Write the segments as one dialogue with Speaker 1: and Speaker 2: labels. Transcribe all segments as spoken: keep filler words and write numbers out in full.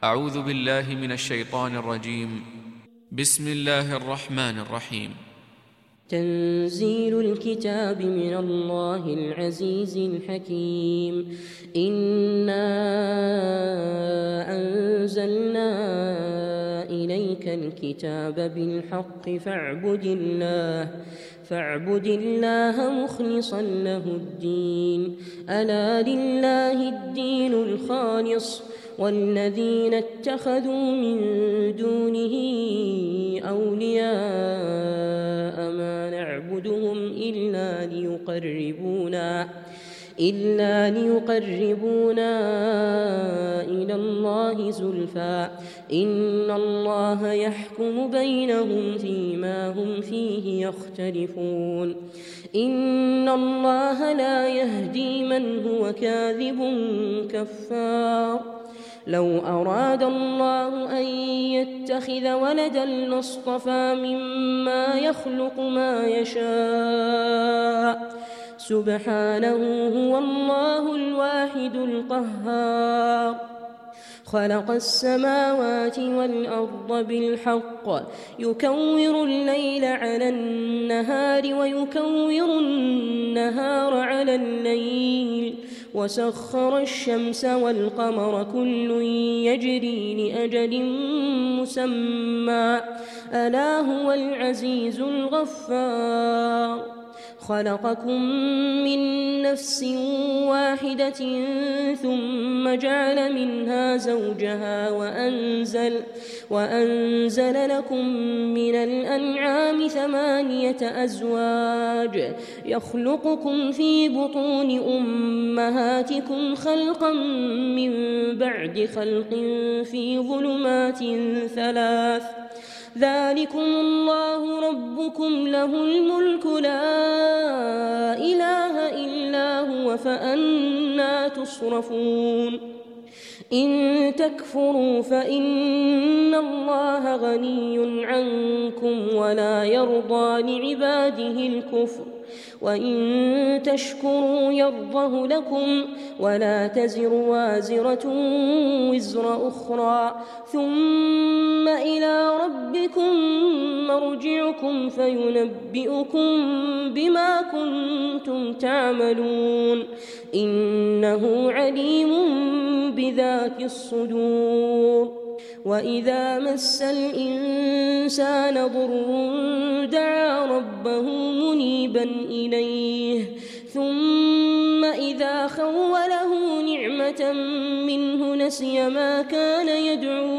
Speaker 1: أعوذ بالله من الشيطان الرجيم. بسم الله الرحمن الرحيم.
Speaker 2: تنزيل الكتاب من الله العزيز الحكيم. إنا أنزلنا إليك الكتاب بالحق فاعبد الله فاعبد الله مخلصا له الدين. ألا لله الدين الخالص والذين اتخذوا من دونه أولياء ما نعبدهم إلا ليقربونا إلا ليقربونا إلى الله زلفى إن الله يحكم بينهم فيما هم فيه يختلفون. إن الله لا يهدي من هو كاذب كفار. لو أراد الله أن يتخذ ولدا لاصطفى مما يخلق ما يشاء سبحانه هو الله الواحد القهار. خلق السماوات والأرض بالحق يكور الليل على النهار ويكور النهار على الليل وسخر الشمس والقمر كل يجري لأجل مسمى ألا هو العزيز الغفار. خلقكم من نفس واحدة ثم جعل منها زوجها وأنزل, وأنزل لكم من الأنعام ثمانية أزواج يخلقكم في بطون أمهاتكم خلقا من بعد خلق في ظلمات ثلاث ذلكم الله ربكم له الملك لا إله إلا هو فأنى تصرفون. إن تكفروا فإن الله غني عنكم ولا يرضى لعباده الكفر وإن تشكروا يرضه لكم ولا تزر وازرة وزر أخرى ثم إلى ربكم مرجعكم فينبئكم بما كنتم تعملون إنه عليم بذات الصدور. وإذا مس الإنسان ضر دعا ربه منيبا إليه ثم إذا خوله نعمة منه نسي ما كان يدعو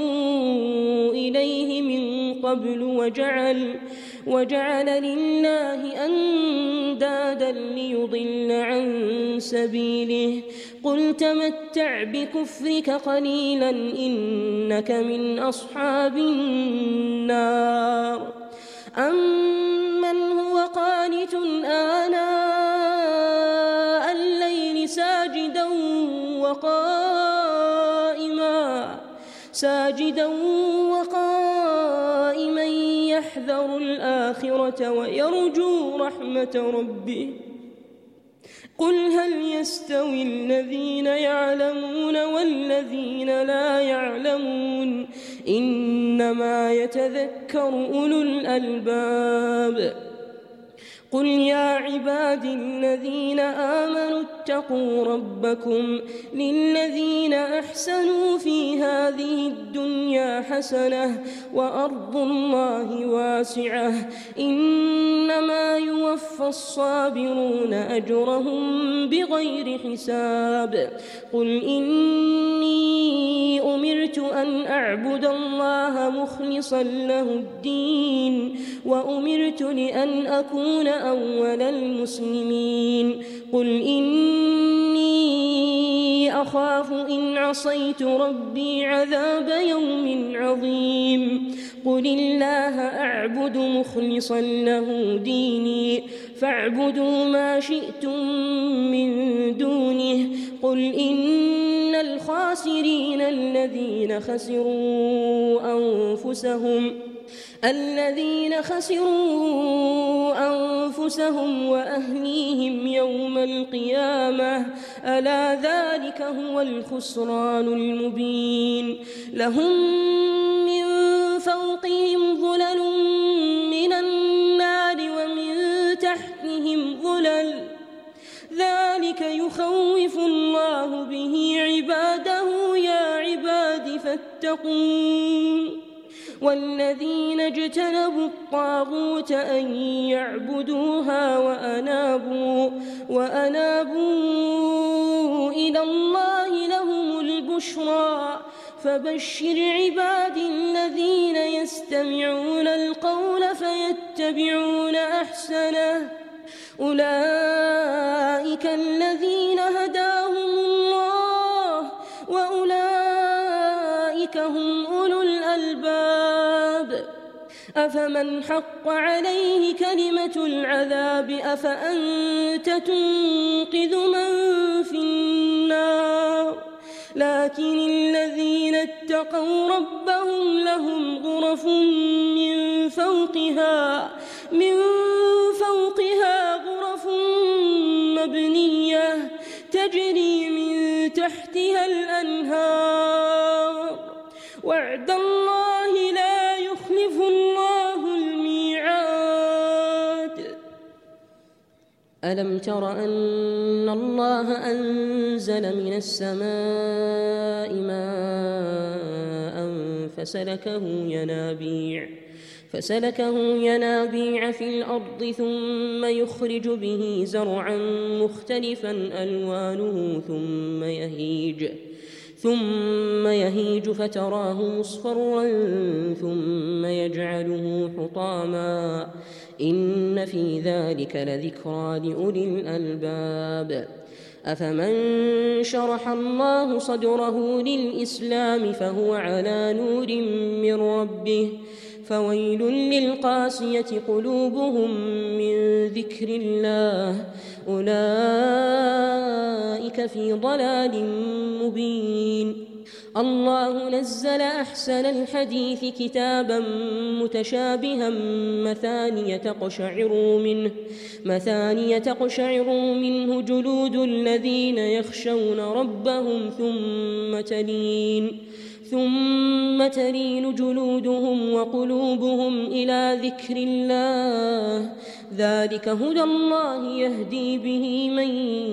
Speaker 2: إليه من قبل وجعل, وجعل لله أندادا ليضل عن سبيله. قل تمتع بكفرك قليلا إنك من أصحاب النار. أمن هو قانت آناء الليل ساجدا وقائما ساجدا وقائما يحذر الآخرة ويرجو رحمة ربه. قل هل يستوي الذين يعلمون والذين لا يعلمون إنما يتذكر أولو الألباب. قل يا عبادي الذين آمنوا اتقوا ربكم للذين أحسنوا في هذه الدنيا حسنة وأرض الله واسعة إنما يوفى الصابرون أجرهم بغير حساب. قل إني أمرت أن أعبد الله مخلصا له الدين وأمرت لأن أكون أول المسلمين. قل إني أخاف إن عصيت ربي عذاب يوم عظيم. قل الله أعبد مخلصا له ديني فاعبدوا ما شئتم من دونه. قل إن الخاسرين الذين خسروا أنفسهم الذين خسروا أنفسهم وأهليهم يوم القيامة ألا ذلك هو الخسران المبين لهم من فوقهم ظلل من النار ومن تحتهم ظلل ذلك يخوف الله به عباده يا عباد فاتقون والذين اجتنبوا الطاغوت أن يعبدوها وأنابوا, وأنابوا إلى الله لهم البشرى فبشر عبادي الذين يستمعون القول فيتبعون أحسنه أولئك الذين هداهم الله وأولئك هم أولو الألباب أفمن حق عليه كلمة العذاب أفأنت تنقذ من في النار لكن الذين اتقوا ربهم لهم غرف من فوقها من فوقها غرف مبنية تجري من تحتها الأنهار وعد الله لا يخلف الله الميعاد ألم تر أن الله أنزل من السماء ماء فسلكه ينابيع فسلكه ينابيع في الأرض ثم يخرج به زرعا مختلفا ألوانه ثم يهيج ثم يهيج فتراه مصفرا ثم يجعله حطاما إن في ذلك لذكرى لأولي الألباب أفمن شرح الله صدره للإسلام فهو على نور من ربه فويل للقاسية قلوبهم من ذكر الله أولئك في ضلال مبين الله نزل أحسن الحديث كتابا متشابها مثانية تقشعر منه مثانية تقشعر منه جلود الذين يخشون ربهم ثم تلين ثم تلين جلودهم وقلوبهم إلى ذكر الله ذلك هدى الله يهدي به من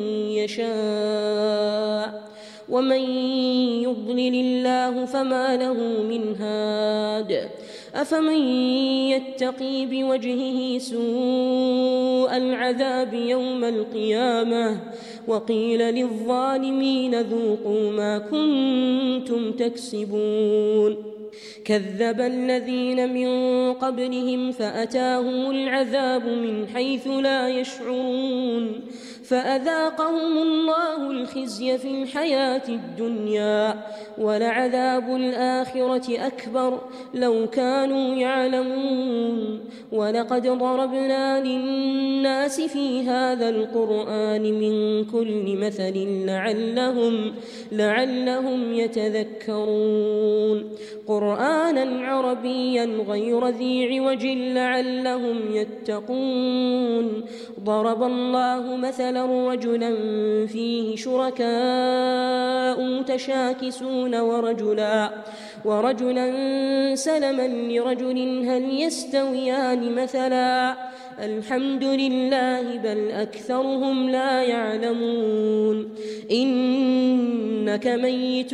Speaker 2: يشاء ومن يضلل الله فما له من هاد أفمن يتقي بوجهه سوء العذاب يوم القيامة وقيل للظالمين ذوقوا ما كنتم تكسبون كذب الذين من قبلهم فأتاهم العذاب من حيث لا يشعرون فأذاقهم الله الخزي في الحياة الدنيا ولعذاب الآخرة أكبر لو كانوا يعلمون ولقد ضربنا للناس في هذا القرآن من كل مثل لعلهم, لعلهم يتذكرون قرآنا عربيا غير ذي عوج لعلهم يتقون ضرب الله مثلا رجلا فيه شركاء متشاكسون ورجلا, ورجلا سلما لرجل هل يستويان مثلا الحمد لله بل أكثرهم لا يعلمون إنك ميت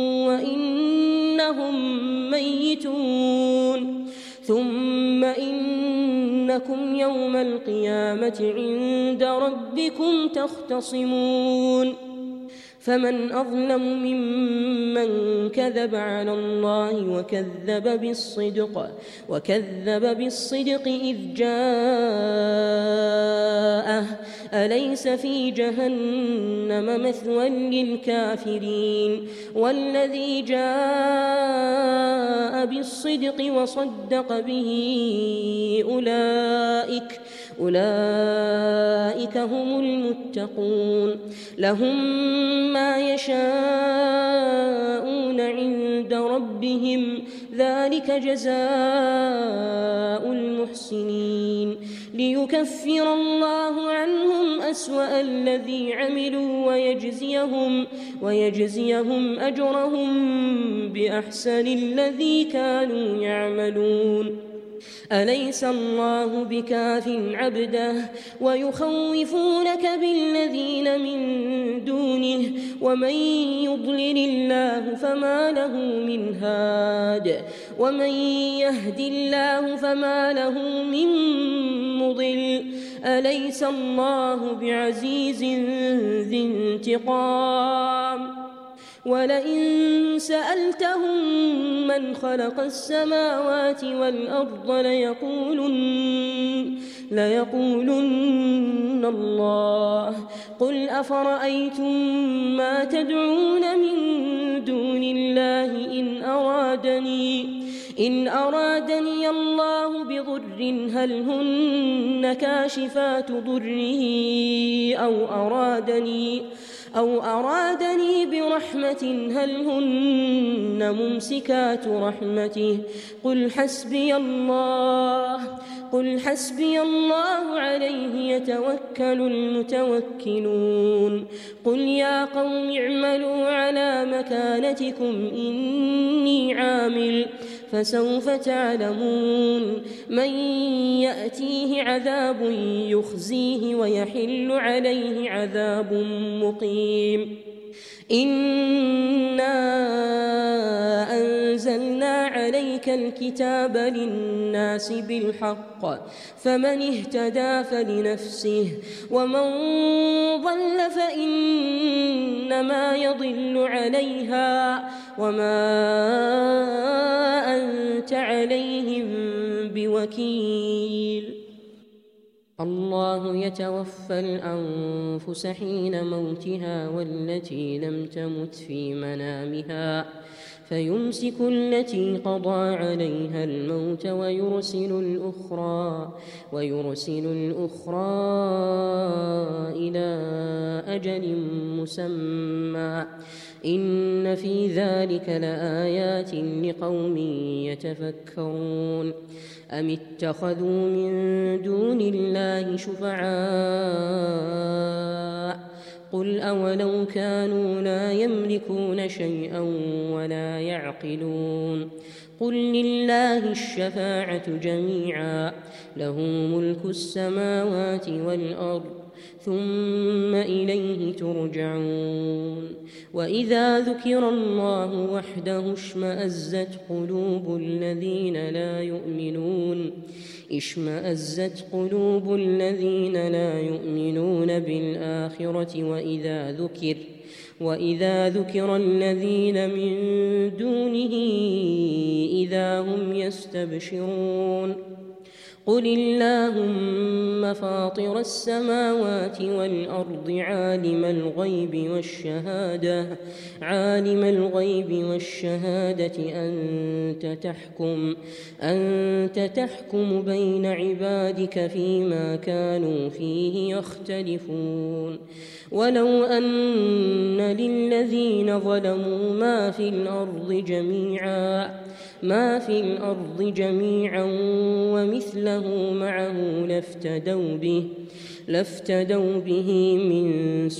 Speaker 2: وإنهم ميتون ثم إنكم يوم القيامة عند ربكم تختصمون فمن أظلم ممن كذب على الله وكذب بالصدق وكذب بالصدق إذ جاءه أليس في جهنم مثوى للكافرين والذي جاء بالصدق وصدق به أولئك أولئك هم المتقون لهم ما يشاءون عند ربهم ذلك جزاء المحسنين ليكفر الله عنهم أسوأ الذي عملوا ويجزيهم, ويجزيهم أجرهم بأحسن الذي كانوا يعملون أليس الله بكاف عبده ويخوفونك بالذين من دونه ومن يضلل الله فما له من هاد ومن يهد الله فما له من مضل أليس الله بعزيز ذي انتقام ولئن سألتهم من خلق السماوات والأرض ليقولن, ليقولن الله قل أفرأيتم ما تدعون من دون الله إن أرادني إن أرادني الله بضر هل هن كاشفات ضره أو أرادني أو أرادني برحمة هل هن ممسكات رحمته قل حسبي الله قل حسبي الله عليه يتوكل المتوكلون قل يا قوم اعملوا على مكانتكم إني عامل فسوف تعلمون من يأتيه عذاب يخزيه ويحل عليه عذاب مقيم إنا أنزلنا عليك الكتاب للناس بالحق فمن اهتدى فلنفسه ومن ضل فإنما يضل عليها وما أنت عليهم بوكيل الله يتوفى الأنفس حين موتها والتي لم تمت في منامها فيمسك التي قضى عليها الموت ويرسل الأخرى ويرسل الأخرى إلى أجل مسمى إن في ذلك لآيات لقوم يتفكرون أم اتخذوا من دون الله شفعاء قل أولو كانوا لا يملكون شيئا ولا يعقلون قل لله الشفاعة جميعا له ملك السماوات والأرض ثم إليه ترجعون وإذا ذكر الله وحده اشمأزت قلوب الذين لا يؤمنون اشمأزت قلوب الذين لا يؤمنون بالآخرة وإذا ذكر وإذا ذكر الذين من دونه إذا هم يستبشرون قل اللهم فاطر السماوات والأرض عالم الغيب والشهادة عالم الغيب والشهادة أنت تحكم أنت تحكم بين عبادك فيما كانوا فيه يختلفون ولو أن للذين ظلموا ما في الأرض جميعا ما في الأرض جميعا ومثله معه لافتدوا به لافتدوا به من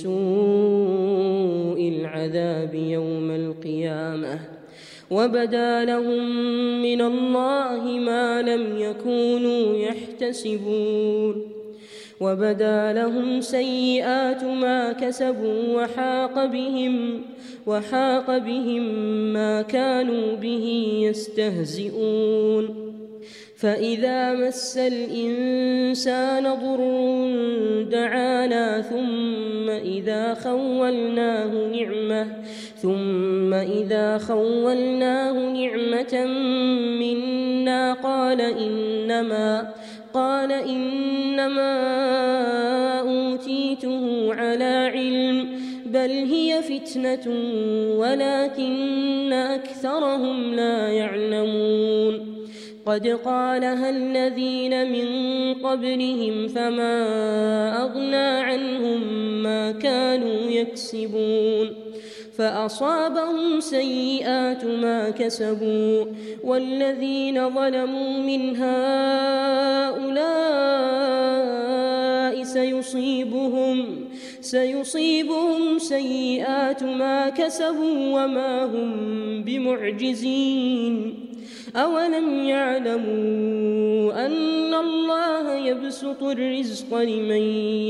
Speaker 2: سوء العذاب يوم القيامة وبدا لهم من الله ما لم يكونوا يحتسبون وبدا لهم سيئات ما كسبوا وحاق بهم وحاق بهم ما كانوا به يستهزئون فإذا مس الإنسان ضر دعانا ثم إذا خولناه نعمة ثم إذا خولناه نعمة منا قال إنما قال إنما أوتيته على علم بل هي فتنة ولكن أكثرهم لا يعلمون قد قالها الذين من قبلهم فما أغنى عنهم ما كانوا يكسبون فأصابهم سيئات ما كسبوا والذين ظلموا من هؤلاء سيصيبهم سيصيبهم سيئات ما كسبوا وما هم بمعجزين أولم يعلموا أن الله يبسط الرزق لمن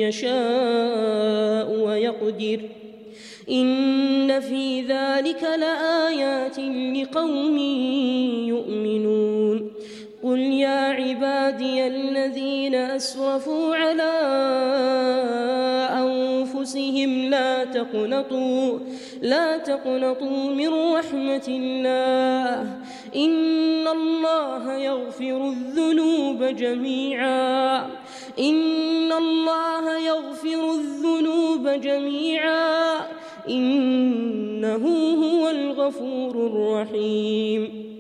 Speaker 2: يشاء ويقدر إن في ذلك لآيات لقوم يؤمنون قل يا عبادي الذين أسرفوا على أنفسهم لا تقنطوا لا تقنطوا من رحمة الله إن الله يغفر الذنوب جميعا إن الله يغفر الذنوب جميعا إنه هو الغفور الرحيم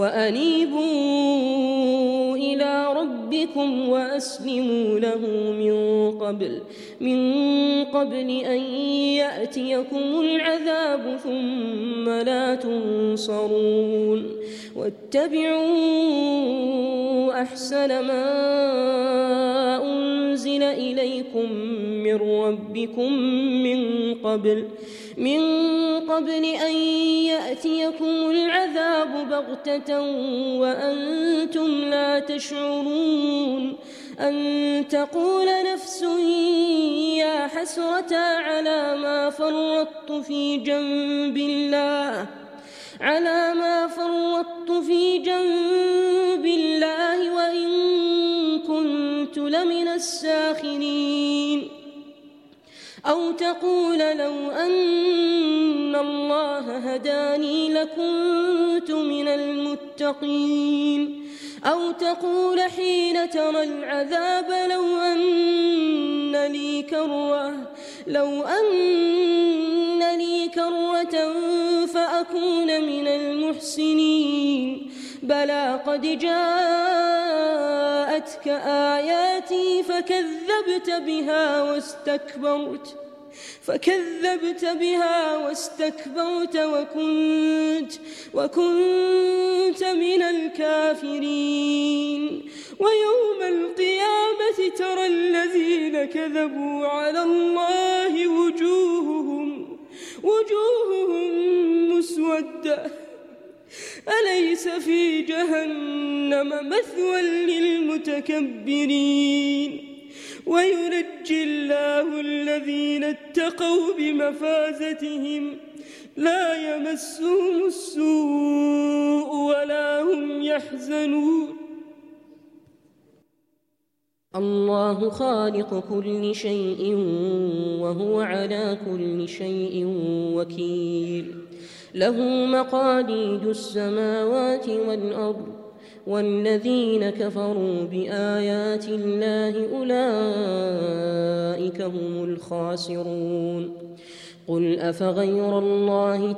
Speaker 2: وأنيبوا إلى ربكم وأسلموا له من قبل من قبل أن يأتيكم العذاب ثم لا تنصرون واتبعوا أحسن ما أنزل إليكم من ربكم من قبل من قبل أن يأتيكم العذاب بغتة وأنتم لا تشعرون أن تقول نفس يا حسرة على ما فرطت في جنب الله على ما فرطت في جنب الله وإن كنت لمن الساخرين أو تقول لو أن الله هداني لكنت من المتقين أو تقول حين ترى العذاب لو أن لي كرة لو أن لي كرة فأكون من المحسنين بلى قد جاءتك آياتي فكذبت بها واستكبرت فكذبت بها واستكبرت وكنت وكنت من الكافرين ويوم القيامة ترى الذين كذبوا على الله وجوههم وجوههم مسودة أليس في جهنم مثوى للمتكبرين وينجي الله الذين اتقوا بمفازتهم لا يمسهم السوء ولا هم يحزنون الله خالق كل شيء وهو على كل شيء وكيل له مقاليد السماوات والأرض والذين كفروا بآيات الله أولئك هم الخاسرون قل أفغير الله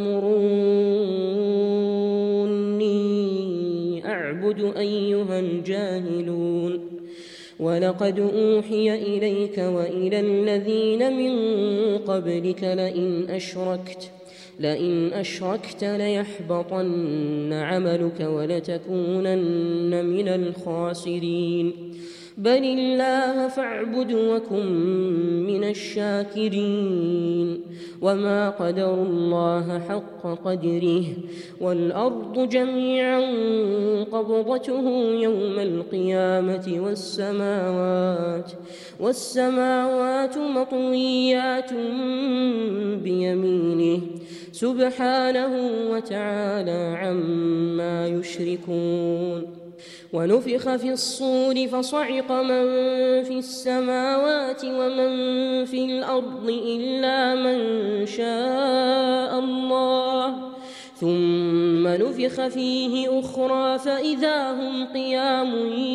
Speaker 2: تأمروني أعبد أيها الجاهلون ولقد أوحي إليك وإلى الذين من قبلك لئن أشركت لئن أشركت ليحبطن عملك ولتكونن من الخاسرين بل الله فاعبد وكن من الشاكرين وما قدروا الله حق قدره والأرض جميعا قبضته يوم القيامة والسماوات والسماوات مطويات بيمينه سبحانه وتعالى عما يشركون ونفخ في الصور فصعق من في السماوات ومن في الأرض إلا من شاء الله ثم نفخ فيه أخرى فإذا هم قيام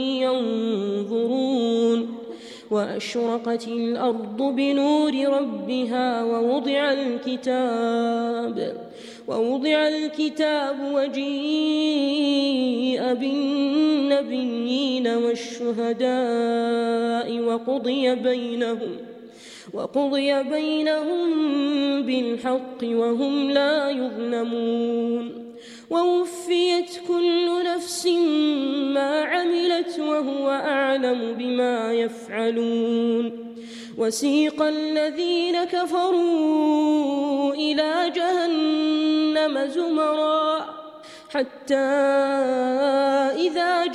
Speaker 2: ينظرون وأشرقت الأرض بنور ربها ووضع الكتاب ووضع الكتاب وجيء بالناس النبيين والشهداء وقضي بينهم وقضي بينهم بالحق وهم لا يظلمون ووفيت كل نفس ما عملت وهو أعلم بما يفعلون وسيق الذين كفروا إلى جهنم زمرا حتى إذا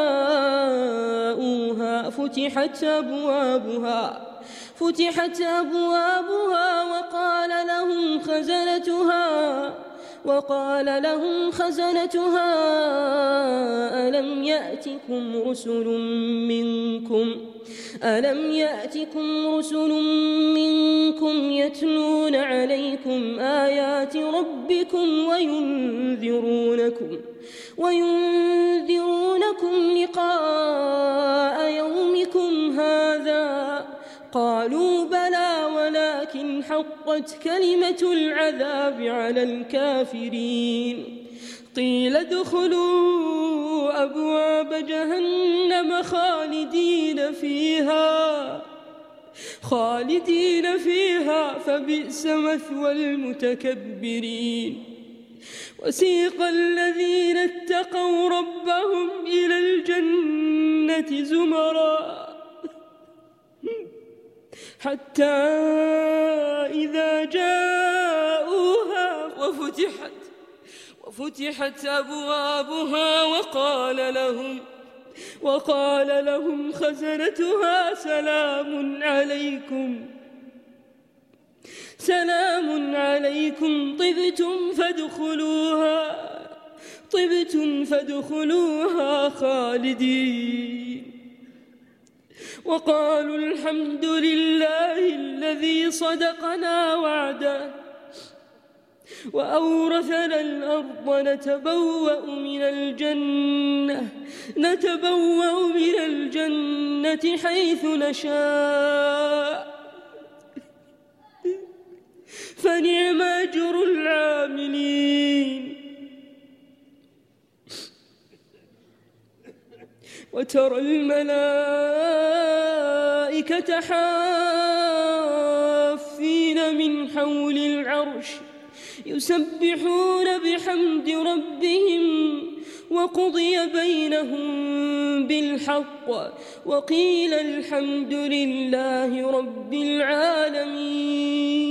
Speaker 2: جاءوها فتحت أبوابها فتحت أبوابها وقال لهم خزنتها وقال لهم خزنتها ألم يأتكم رسل منكم ألم يأتكم رسل منكم يتلون عليكم آيات ربكم وينذرونكم وينذرونكم لقاء يومكم هذا قالوا بلى ولكن حقت كلمة العذاب على الكافرين قيل ادخلوا أبواب جهنم خالدين فيها خالدين فيها فبئس مثوى المتكبرين وسيق الذين اتقوا ربهم إلى الجنة زمرا حتى إذا جاءوها وفتحت وفتحت أبوابها وقال لهم وقال لهم خزنتها سلام عليكم سلام عليكم طبتم فادخلوها طبتم فادخلوها خالدين وقالوا الحمد لله الذي صدقنا وعده وأورثنا الأرض نتبوأ من الجنة نتبوأ من الجنة حيث نشاء فنعم أجر العاملين وترى الملائكة حافين من حول العرش يسبحون بحمد ربهم وقضي بينهم بالحق وقيل الحمد لله رب العالمين.